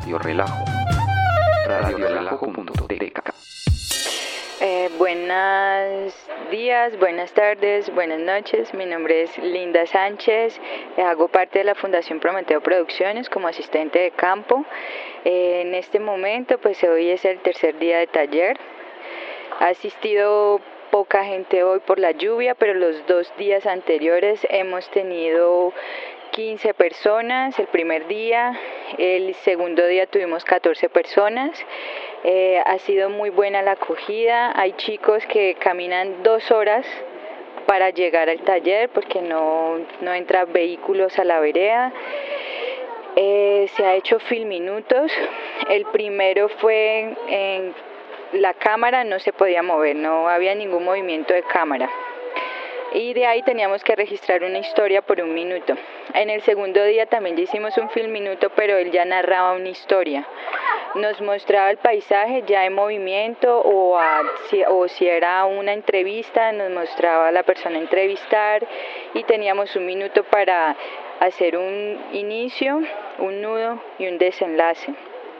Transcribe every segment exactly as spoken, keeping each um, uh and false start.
Radio Relajo. radio relajo punto t k. Eh, buenos días, buenas tardes, buenas noches. Mi nombre es Linda Sánchez. Hago parte de la Fundación Prometeo Producciones como asistente de campo. Eh, en este momento, pues hoy es el tercer día de taller. Ha asistido poca gente hoy por la lluvia, pero los dos días anteriores hemos tenido quince personas el primer día. El segundo día tuvimos catorce personas. Eh, ha sido muy buena la acogida. Hay chicos que caminan dos horas para llegar al taller porque no, no entran vehículos a la vereda. Eh, se ha hecho filminutos. El primero fue en la cámara, no se podía mover, no había ningún movimiento de cámara. Y de ahí teníamos que registrar una historia por un minuto. En el segundo día también ya hicimos un film minuto, pero él ya narraba una historia. Nos mostraba el paisaje ya en movimiento o, a, si, o si era una entrevista, nos mostraba a la persona entrevistar y teníamos un minuto para hacer un inicio, un nudo y un desenlace.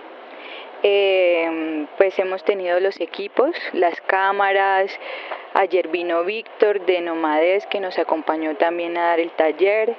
Eh, pues hemos tenido los equipos, las cámaras. Ayer vino Víctor de Nomadez que nos acompañó también a dar el taller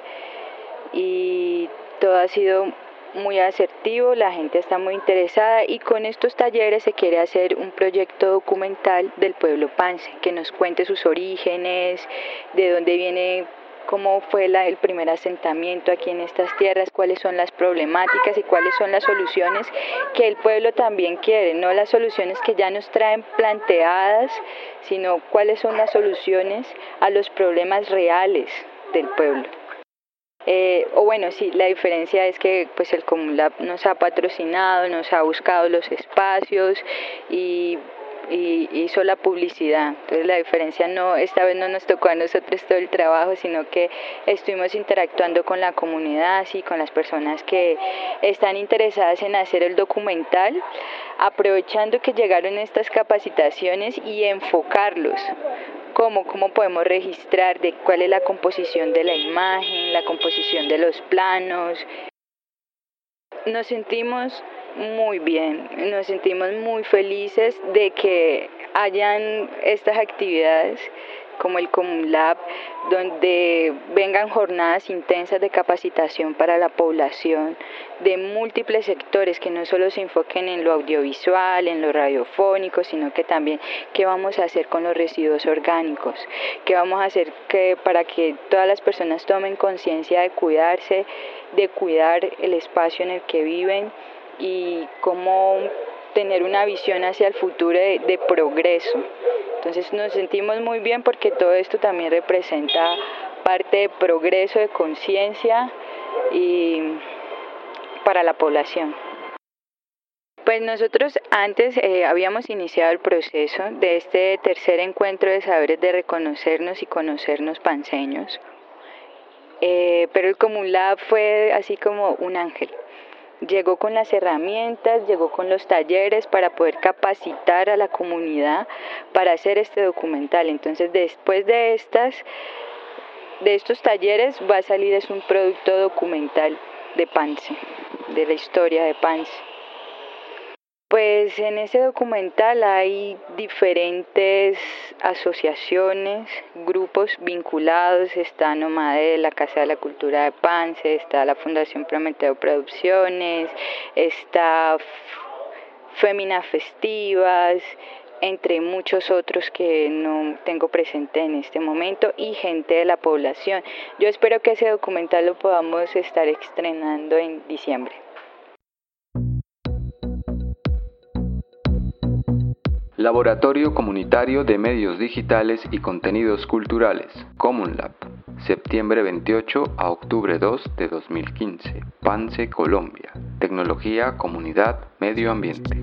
y todo ha sido muy asertivo, la gente está muy interesada y con estos talleres se quiere hacer un proyecto documental del pueblo Pance que nos cuente sus orígenes, de dónde viene, cómo fue la, el primer asentamiento aquí en estas tierras, cuáles son las problemáticas y cuáles son las soluciones que el pueblo también quiere, no las soluciones que ya nos traen planteadas, sino cuáles son las soluciones a los problemas reales del pueblo. Eh, o bueno, sí, la diferencia es que pues el Comulab nos ha patrocinado, nos ha buscado los espacios y y hizo la publicidad. Entonces la diferencia no, esta vez no nos tocó a nosotros todo el trabajo, sino que estuvimos interactuando con la comunidad, así con las personas que están interesadas en hacer el documental, aprovechando que llegaron estas capacitaciones y enfocarlos. ¿Cómo? ¿Cómo podemos registrar de cuál es la composición de la imagen, la composición de los planos? Nos sentimos muy bien, nos sentimos muy felices de que hayan estas actividades como el Comulab, donde vengan jornadas intensas de capacitación para la población de múltiples sectores, que no solo se enfoquen en lo audiovisual, en lo radiofónico, sino que también qué vamos a hacer con los residuos orgánicos, qué vamos a hacer que, para que todas las personas tomen conciencia de cuidarse, de cuidar el espacio en el que viven y cómo tener una visión hacia el futuro de, de progreso. Entonces nos sentimos muy bien porque todo esto también representa parte de progreso, de conciencia y para la población. Pues nosotros antes eh, habíamos iniciado el proceso de este tercer encuentro de saberes de reconocernos y conocernos panceños, eh, pero el Comulab fue así como un ángel. Llegó con las herramientas, llegó con los talleres para poder capacitar a la comunidad para hacer este documental. Entonces, después de estas, de estos talleres va a salir es un producto documental de Pance, de la historia de Pance. Pues en ese documental hay diferentes asociaciones, grupos vinculados, está Nomade, la Casa de la Cultura de Pance, está la Fundación Prometeo Producciones, está Fémina Festivas, entre muchos otros que no tengo presente en este momento y gente de la población. Yo espero que ese documental lo podamos estar estrenando en diciembre. Laboratorio Comunitario de Medios Digitales y Contenidos Culturales, Comulab, septiembre veintiocho a octubre dos de dos mil quince, Pance, Colombia. Tecnología, comunidad, medio ambiente.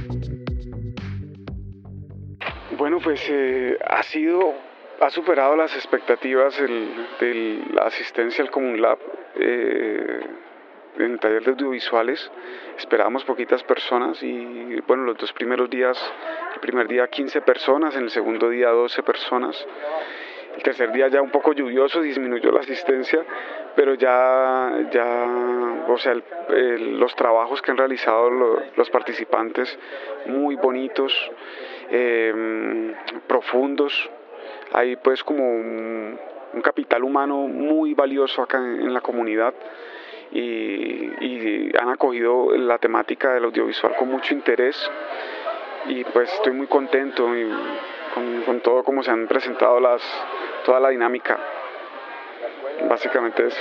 Bueno, pues eh, ha sido, ha superado las expectativas el, de la asistencia al Comulab. Eh, en el taller de audiovisuales esperábamos poquitas personas y bueno, los dos primeros días, el primer día quince personas, en el segundo día doce personas El tercer día ya un poco lluvioso, disminuyó la asistencia, pero ya, ya o sea, el, el, los trabajos que han realizado lo, los participantes, muy bonitos, eh, profundos. Hay pues como un, un capital humano muy valioso acá en, en la comunidad. Y, y han acogido la temática del audiovisual con mucho interés y pues estoy muy contento y con, con todo como se han presentado las, toda la dinámica, básicamente eso.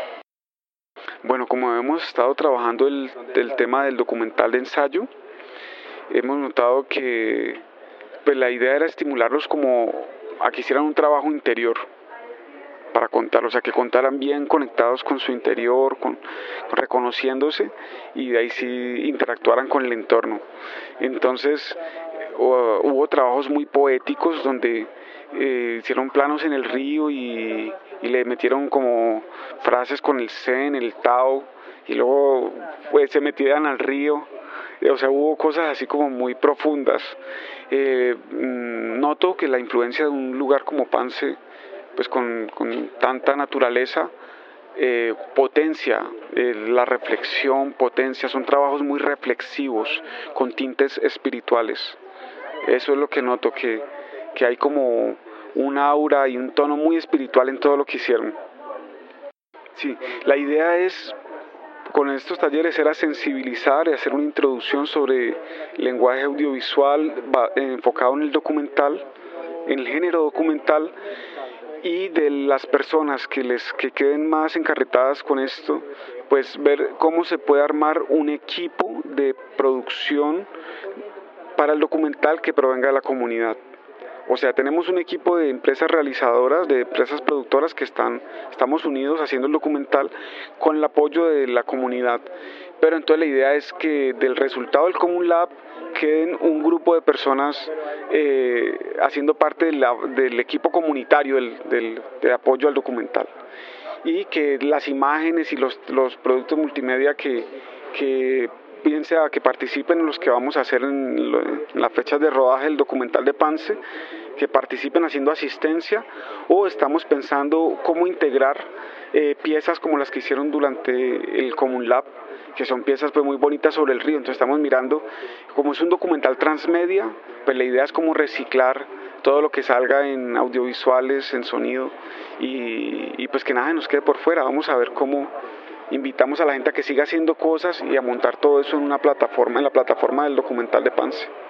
Bueno, como hemos estado trabajando el, el tema del documental de ensayo, hemos notado que pues la idea era estimularlos como a que hicieran un trabajo interior para contar, o sea, que contaran bien conectados con su interior, con, con reconociéndose y de ahí sí interactuaran con el entorno. Entonces uh, hubo trabajos muy poéticos donde eh, hicieron planos en el río y, y le metieron como frases con el Zen, el Tao, y luego pues, se metían al río. O sea, hubo cosas así como muy profundas. Eh, noto que la influencia de un lugar como Pance, pues con, con tanta naturaleza, eh, potencia eh, la reflexión, potencia, son trabajos muy reflexivos, con tintes espirituales. Eso es lo que noto, que, que hay como un aura y un tono muy espiritual en todo lo que hicieron. Sí, la idea es, con estos talleres, era sensibilizar y hacer una introducción sobre lenguaje audiovisual enfocado en el documental, en el género documental, y de las personas que les que queden más encarretadas con esto, pues ver cómo se puede armar un equipo de producción para el documental que provenga de la comunidad. O sea, tenemos un equipo de empresas realizadoras, de empresas productoras que están, estamos unidos haciendo el documental con el apoyo de la comunidad. Pero entonces la idea es que del resultado del Common Lab queden un grupo de personas eh, haciendo parte de la, del equipo comunitario del, del, del apoyo al documental. Y que las imágenes y los, los productos multimedia que, que bien sea que participen en los que vamos a hacer en, lo, en las fechas de rodaje del documental de Pance, que participen haciendo asistencia, o estamos pensando cómo integrar eh, piezas como las que hicieron durante el Common Lab, que son piezas pues muy bonitas sobre el río. Entonces estamos mirando, como es un documental transmedia, pues la idea es como reciclar todo lo que salga en audiovisuales, en sonido, y, y pues que nada nos quede por fuera. Vamos a ver cómo invitamos a la gente a que siga haciendo cosas y a montar todo eso en una plataforma, en la plataforma del documental de Pance.